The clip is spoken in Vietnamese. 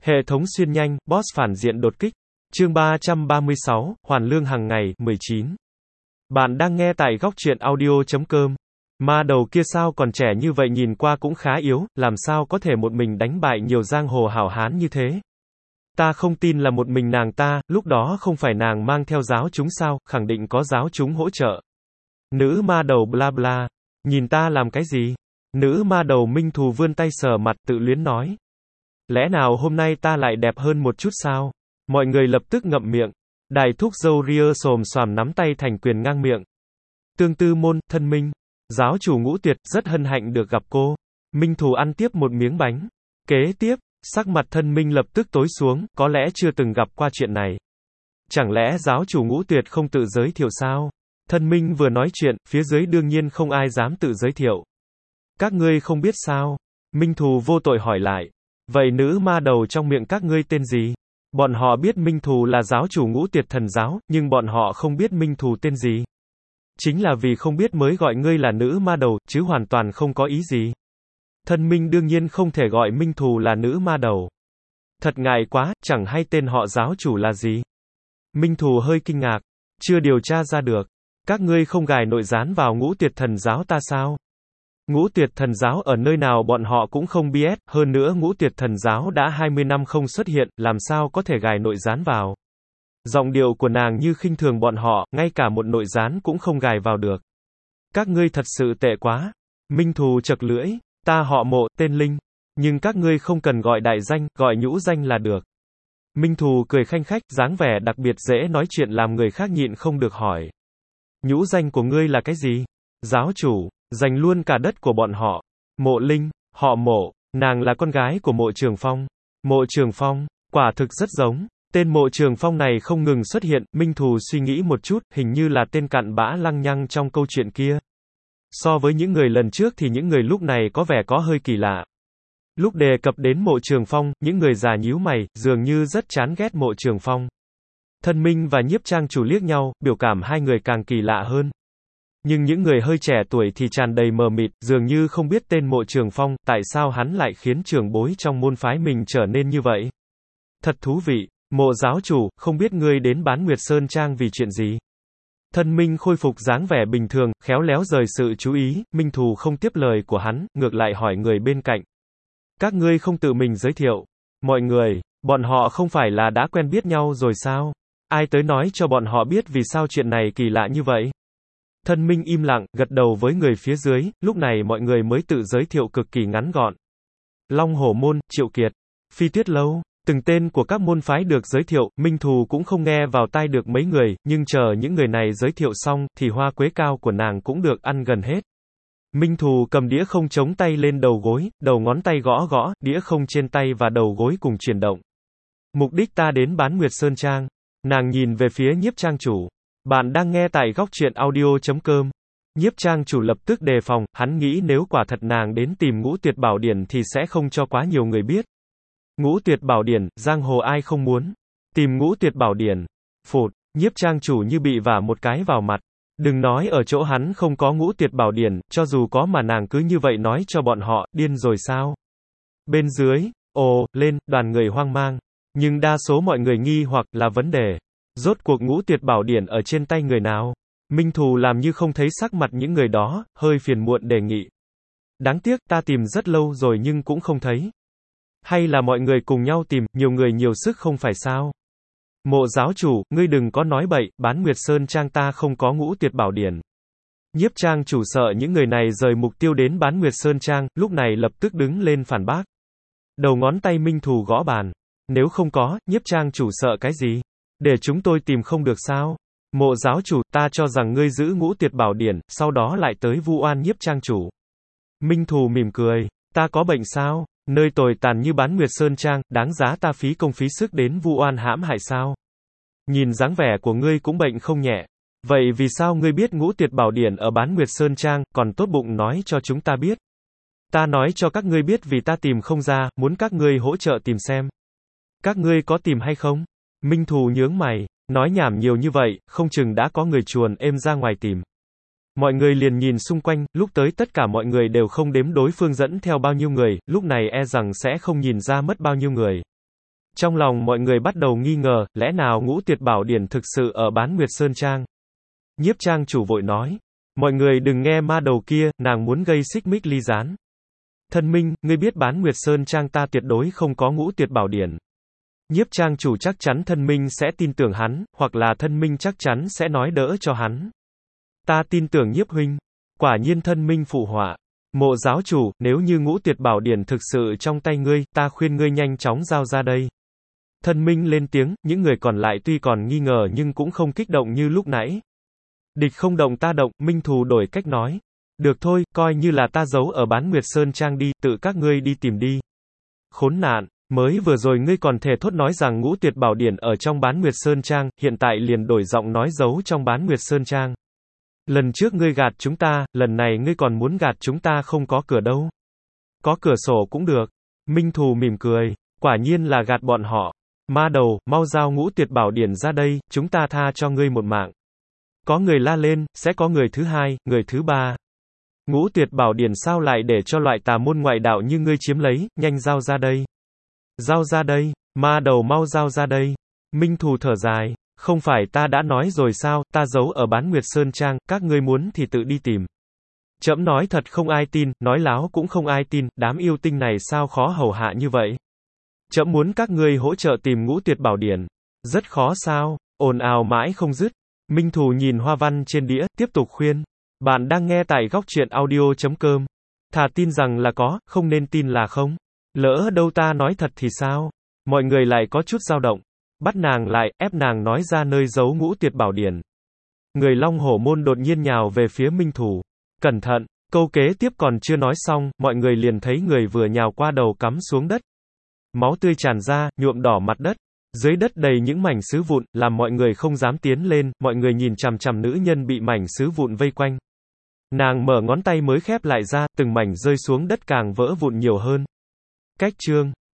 Hệ thống xuyên nhanh, boss phản diện đột kích. Chương 336, hoàn lương hàng ngày, 19. Bạn đang nghe tại góc truyện audio.com. Ma đầu kia sao còn trẻ như vậy, nhìn qua cũng khá yếu, làm sao có thể một mình đánh bại nhiều giang hồ hảo hán như thế? Ta không tin là một mình nàng ta, lúc đó không phải nàng mang theo giáo chúng sao, khẳng định có giáo chúng hỗ trợ. Nữ ma đầu bla bla. Nhìn ta làm cái gì? Nữ ma đầu Minh Thù vươn tay sờ mặt, tự luyến nói. Lẽ nào hôm nay ta lại đẹp hơn một chút sao? Mọi người lập tức ngậm miệng. Đài thúc dâu ria xồm xoàm nắm tay thành quyền ngang miệng. Tương Tư Môn, thân Minh. Giáo chủ Ngũ Tuyệt, rất hân hạnh được gặp cô. Minh Thù ăn tiếp một miếng bánh. Kế tiếp, sắc mặt thân Minh lập tức tối xuống, có lẽ chưa từng gặp qua chuyện này. Chẳng lẽ giáo chủ Ngũ Tuyệt không tự giới thiệu sao? Thân Minh vừa nói chuyện, phía dưới đương nhiên không ai dám tự giới thiệu. Các ngươi không biết sao? Minh Thù vô tội hỏi lại. Vậy nữ ma đầu trong miệng các ngươi tên gì? Bọn họ biết Minh Thù là giáo chủ Ngũ Tuyệt thần giáo, nhưng bọn họ không biết Minh Thù tên gì. Chính là vì không biết mới gọi ngươi là nữ ma đầu, chứ hoàn toàn không có ý gì. Thân Minh đương nhiên không thể gọi Minh Thù là nữ ma đầu. Thật ngại quá, chẳng hay tên họ giáo chủ là gì. Minh Thù hơi kinh ngạc. Chưa điều tra ra được. Các ngươi không gài nội gián vào Ngũ Tuyệt thần giáo ta sao? Ngũ Tuyệt thần giáo ở nơi nào bọn họ cũng không biết, hơn nữa Ngũ Tuyệt thần giáo đã 20 năm không xuất hiện, làm sao có thể gài nội gián vào. Giọng điệu của nàng như khinh thường bọn họ, ngay cả một nội gián cũng không gài vào được. Các ngươi thật sự tệ quá. Minh Thù chật lưỡi, ta họ Mộ, tên Linh. Nhưng các ngươi không cần gọi đại danh, gọi nhũ danh là được. Minh Thù cười khanh khách, dáng vẻ đặc biệt dễ nói chuyện làm người khác nhịn không được hỏi. Nhũ danh của ngươi là cái gì? Giáo chủ. Dành luôn cả đất của bọn họ. Mộ Linh, họ Mộ, nàng là con gái của Mộ Trường Phong. Mộ Trường Phong, quả thực rất giống. Tên Mộ Trường Phong này không ngừng xuất hiện, Minh Thù suy nghĩ một chút, hình như là tên cặn bã lăng nhăng trong câu chuyện kia. So với những người lần trước thì những người lúc này có vẻ có hơi kỳ lạ. Lúc đề cập đến Mộ Trường Phong, những người già nhíu mày, dường như rất chán ghét Mộ Trường Phong. Thân Minh và Nhiếp Trang Chủ liếc nhau, biểu cảm hai người càng kỳ lạ hơn. Nhưng những người hơi trẻ tuổi thì tràn đầy mờ mịt, dường như không biết tên Mộ Trường Phong, tại sao hắn lại khiến trưởng bối trong môn phái mình trở nên như vậy. Thật thú vị, Mộ giáo chủ, không biết ngươi đến Bán Nguyệt Sơn Trang vì chuyện gì. Thân Minh khôi phục dáng vẻ bình thường, khéo léo rời sự chú ý, Minh Thù không tiếp lời của hắn, ngược lại hỏi người bên cạnh. Các ngươi không tự mình giới thiệu. Mọi người, bọn họ không phải là đã quen biết nhau rồi sao? Ai tới nói cho bọn họ biết vì sao chuyện này kỳ lạ như vậy? Thân Minh im lặng, gật đầu với người phía dưới, lúc này mọi người mới tự giới thiệu cực kỳ ngắn gọn. Long Hổ Môn, Triệu Kiệt, Phi Tuyết Lâu, từng tên của các môn phái được giới thiệu, Minh Thù cũng không nghe vào tai được mấy người, nhưng chờ những người này giới thiệu xong, thì hoa quế cao của nàng cũng được ăn gần hết. Minh Thù cầm đĩa không chống tay lên đầu gối, đầu ngón tay gõ gõ, đĩa không trên tay và đầu gối cùng chuyển động. Mục đích ta đến Bán Nguyệt Sơn Trang. Nàng nhìn về phía Nhiếp Trang Chủ. Bạn đang nghe tại góc truyện audio.com. Nhiếp Trang Chủ lập tức đề phòng, hắn nghĩ nếu quả thật nàng đến tìm Ngũ Tuyệt Bảo Điển thì sẽ không cho quá nhiều người biết. Ngũ Tuyệt Bảo Điển, giang hồ ai không muốn. Tìm Ngũ Tuyệt Bảo Điển. Phụt, Nhiếp Trang Chủ như bị vả một cái vào mặt. Đừng nói ở chỗ hắn không có Ngũ Tuyệt Bảo Điển, cho dù có mà nàng cứ như vậy nói cho bọn họ, điên rồi sao? Bên dưới, ồ, lên, đoàn người hoang mang. Nhưng đa số mọi người nghi hoặc là vấn đề. Rốt cuộc Ngũ Tuyệt Bảo Điển ở trên tay người nào? Minh Thù làm như không thấy sắc mặt những người đó, hơi phiền muộn đề nghị. Đáng tiếc, ta tìm rất lâu rồi nhưng cũng không thấy. Hay là mọi người cùng nhau tìm, nhiều người nhiều sức không phải sao? Mộ giáo chủ, ngươi đừng có nói bậy, Bán Nguyệt Sơn Trang ta không có Ngũ Tuyệt Bảo Điển. Nhiếp Trang Chủ sợ những người này rời mục tiêu đến Bán Nguyệt Sơn Trang, lúc này lập tức đứng lên phản bác. Đầu ngón tay Minh Thù gõ bàn. Nếu không có, Nhiếp Trang Chủ sợ cái gì? Để chúng tôi tìm không được sao? Mộ giáo chủ, ta cho rằng ngươi giữ Ngũ Tuyệt Bảo Điển, sau đó lại tới vu oan Nhiếp Trang Chủ. Minh Thù mỉm cười. Ta có bệnh sao? Nơi tồi tàn như Bán Nguyệt Sơn Trang, đáng giá ta phí công phí sức đến vu oan hãm hại sao? Nhìn dáng vẻ của ngươi cũng bệnh không nhẹ. Vậy vì sao ngươi biết Ngũ Tuyệt Bảo Điển ở Bán Nguyệt Sơn Trang, còn tốt bụng nói cho chúng ta biết? Ta nói cho các ngươi biết vì ta tìm không ra, muốn các ngươi hỗ trợ tìm xem. Các ngươi có tìm hay không? Minh Thù nhướng mày, nói nhảm nhiều như vậy, không chừng đã có người chuồn êm ra ngoài tìm. Mọi người liền nhìn xung quanh, lúc tới tất cả mọi người đều không đếm đối phương dẫn theo bao nhiêu người, lúc này e rằng sẽ không nhìn ra mất bao nhiêu người. Trong lòng mọi người bắt đầu nghi ngờ, lẽ nào Ngũ Tuyệt Bảo Điển thực sự ở Bán Nguyệt Sơn Trang? Nhiếp trang chủ vội nói. Mọi người đừng nghe ma đầu kia, nàng muốn gây xích mích ly gián. Thân minh, ngươi biết Bán Nguyệt Sơn Trang ta tuyệt đối không có Ngũ Tuyệt Bảo Điển. Nhiếp trang chủ chắc chắn thân minh sẽ tin tưởng hắn, hoặc là thân minh chắc chắn sẽ nói đỡ cho hắn. Ta tin tưởng nhiếp huynh. Quả nhiên thân minh phụ họa. Mộ giáo chủ, nếu như Ngũ Tuyệt Bảo Điển thực sự trong tay ngươi, ta khuyên ngươi nhanh chóng giao ra đây. Thân minh lên tiếng, những người còn lại tuy còn nghi ngờ nhưng cũng không kích động như lúc nãy. Địch không động ta động, Minh Thù đổi cách nói. Được thôi, coi như là ta giấu ở Bán Nguyệt Sơn Trang đi, tự các ngươi đi tìm đi. Khốn nạn, mới vừa rồi ngươi còn thề thốt nói rằng Ngũ Tuyệt Bảo Điển ở trong Bán Nguyệt Sơn Trang, hiện tại liền đổi giọng nói giấu trong Bán Nguyệt Sơn Trang. Lần trước ngươi gạt chúng ta, lần này ngươi còn muốn gạt chúng ta không có cửa đâu. Có cửa sổ cũng được. Minh Thù mỉm cười, quả nhiên là gạt bọn họ. Ma đầu, mau giao Ngũ Tuyệt Bảo Điển ra đây, chúng ta tha cho ngươi một mạng. Có người la lên, sẽ có người thứ hai, người thứ ba. Ngũ Tuyệt Bảo Điển sao lại để cho loại tà môn ngoại đạo như ngươi chiếm lấy, nhanh giao ra đây. Giao ra đây, ma đầu mau giao ra đây. Minh Thù thở dài, không phải ta đã nói rồi sao, ta giấu ở Bán Nguyệt Sơn Trang, các ngươi muốn thì tự đi tìm. Trẫm nói thật không ai tin, nói láo cũng không ai tin, đám yêu tinh này sao khó hầu hạ như vậy. Trẫm muốn các ngươi hỗ trợ tìm Ngũ Tuyệt Bảo Điển. Rất khó sao, ồn ào mãi không dứt. Minh Thù nhìn hoa văn trên đĩa, tiếp tục khuyên. Bạn đang nghe tại góc truyện audio.com. Thà tin rằng là có, không nên tin là không. Lỡ đâu ta nói thật thì sao? Mọi người lại có chút dao động. Bắt nàng lại, ép nàng nói ra nơi giấu Ngũ Tuyệt Bảo Điển. Người Long Hổ Môn đột nhiên nhào về phía Minh Thù. Cẩn thận, câu kế tiếp còn chưa nói xong, mọi người liền thấy người vừa nhào qua đầu cắm xuống đất. Máu tươi tràn ra, nhuộm đỏ mặt đất. Dưới đất đầy những mảnh sứ vụn, làm mọi người không dám tiến lên, mọi người nhìn chằm chằm nữ nhân bị mảnh sứ vụn vây quanh. Nàng mở ngón tay mới khép lại ra, từng mảnh rơi xuống đất càng vỡ vụn nhiều hơn. Cách chương